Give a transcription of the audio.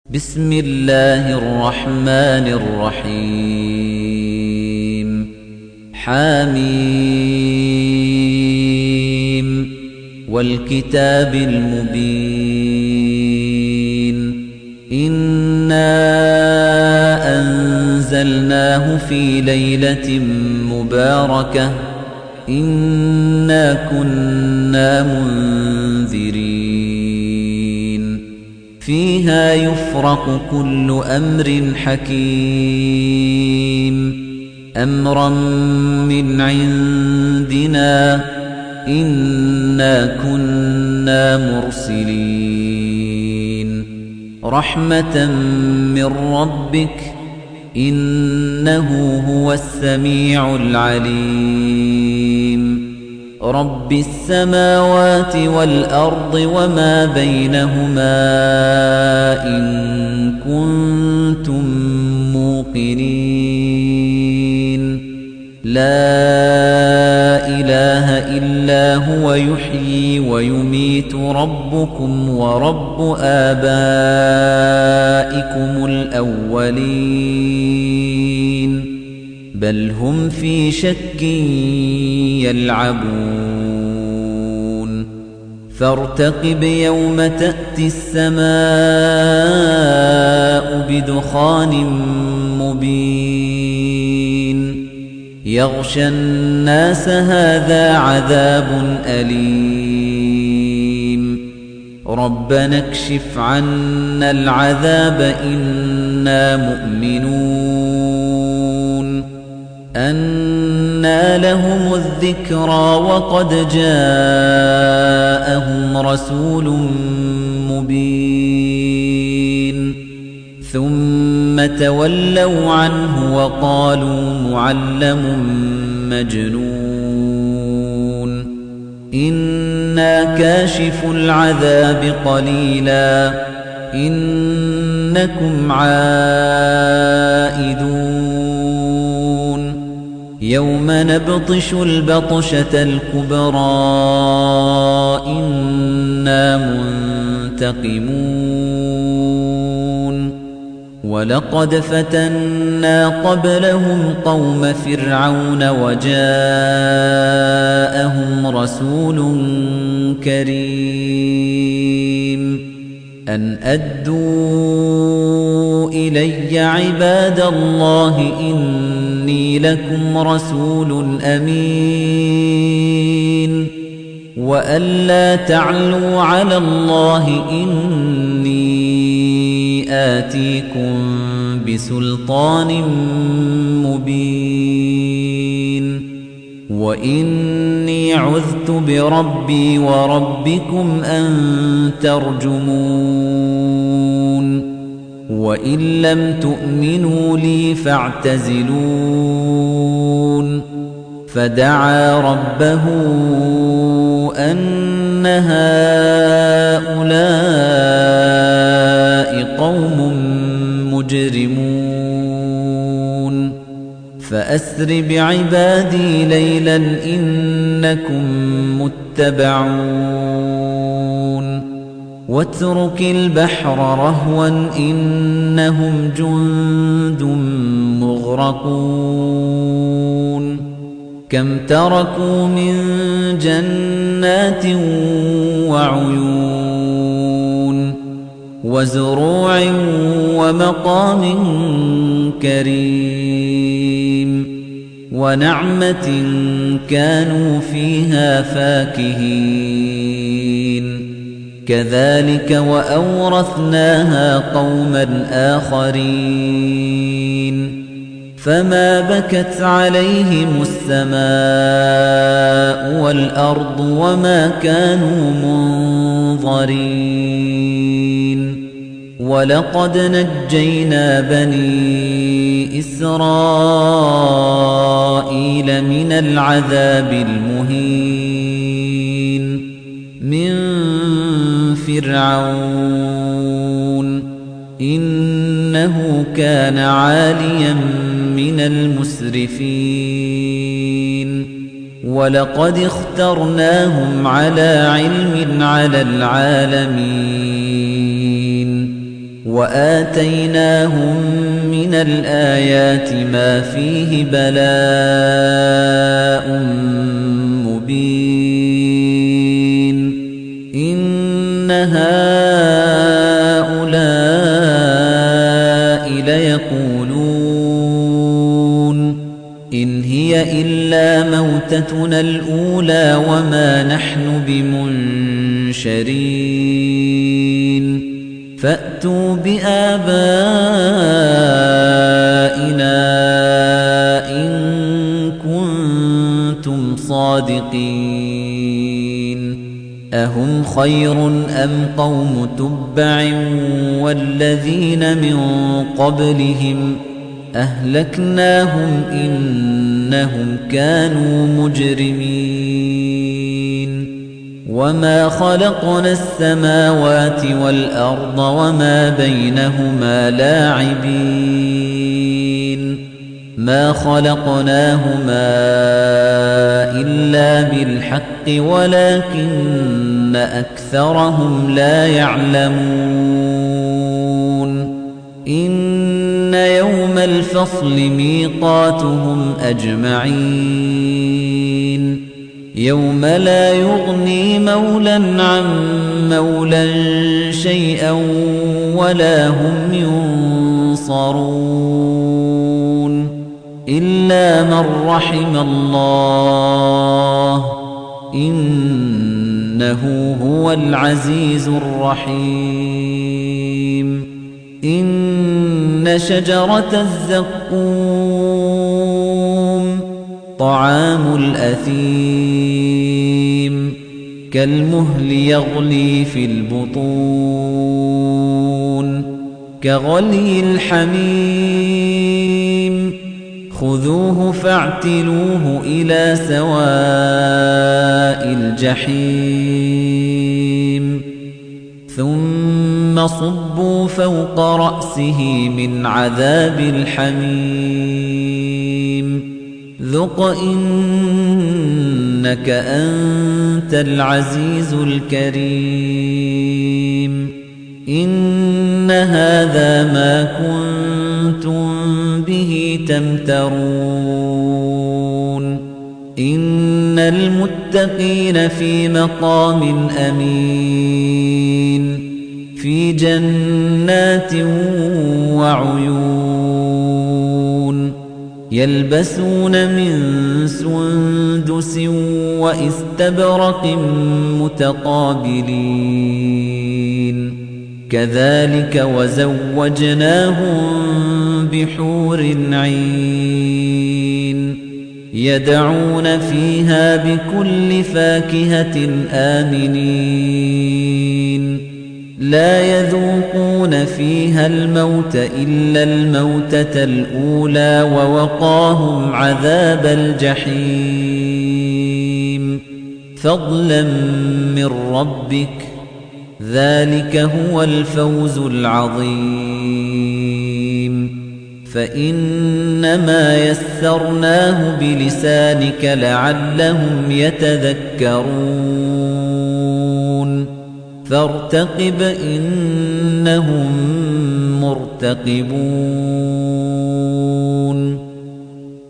بسم الله الرحمن الرحيم حميم والكتاب المبين إنا أنزلناه في ليلة مباركة إنا كنا منذرين فيها يفرق كل أمر حكيم أمرا من عندنا إنا كنا مرسلين رحمة من ربك إنه هو السميع العليم رب السماوات والأرض وما بينهما إن كنتم موقنين لا إله إلا هو يحيي ويميت ربكم ورب آبائكم الأولين بل هم في شك يلعبون فارتقب يوم تأتي السماء بدخان مبين يغشى الناس هذا عذاب أليم ربنا اكشف عنا العذاب إنا مؤمنون أنى لهم الذكرى وقد جاءهم رسول مبين ثم تولوا عنه وقالوا معلم مجنون إنا كاشف العذاب قليلا إنكم عائدون يوم نبطش البطشة الكبرى إنا منتقمون ولقد فتنا قبلهم قوم فرعون وجاءهم رسول كريم أن أدوا إلي عباد الله إني لكم رسول أمين وأن لا تعلوا على الله إني آتيكم بسلطان مبين وإني عذت بربي وربكم أن ترجمون وإن لم تؤمنوا لي فاعتزلون فدعا ربه أن هؤلاء قوم مجرمون فأسر بعبادي ليلا إنكم متبعون واترك البحر رهوا إنهم جند مغرقون كم تركوا من جنات وعيون وزروع ومقام كريم ونعمة كانوا فيها فاكهين كذلك وأورثناها قوما آخرين فما بكت عليهم السماء والأرض وما كانوا منظرين ولقد نجينا بني إسرائيل من العذاب المهين من فرعون إنه كان عاليا من المسرفين ولقد اخترناهم على علم على العالمين وآتيناهم من الآيات ما فيه بلاء مبين إن هؤلاء ليقولون إن هي إلا موتتنا الأولى وما نحن بمنشرين فأتوا بآبائنا إن كنتم صادقين أهم خير أم قوم تبع والذين من قبلهم أهلكناهم إنهم كانوا مجرمين وما خلقنا السماوات والأرض وما بينهما لاعبين ما خلقناهما إلا بالحق ولكن أكثرهم لا يعلمون إن يوم الفصل ميقاتهم أجمعين يوم لا يغني مولى عن مولى شيئا ولا هم ينصرون إلا من رحم الله إنه هو العزيز الرحيم إن شجرة الزقوم طعام الأثيم كالمهل يغلي في البطون كغلي الحميم خذوه فاعتلوه إلى سواء الجحيم ثم صبوا فوق رأسه من عذاب الحميم ذق إنك أنت العزيز الكريم إن هذا ما كنتم به تمترون إن المتقين في مقام أمين في جنات وعيون يلبسون من سندس وإستبرق متقابلين كذلك وزوجناهم بحور عين يدعون فيها بكل فاكهة آمنين لا يذوقون فيها الموت إلا الموتة الأولى ووقاهم عذاب الجحيم فضلا من ربك ذلك هو الفوز العظيم فإنما يسرناه بلسانك لعلهم يتذكرون فارتقب إنهم مرتقبون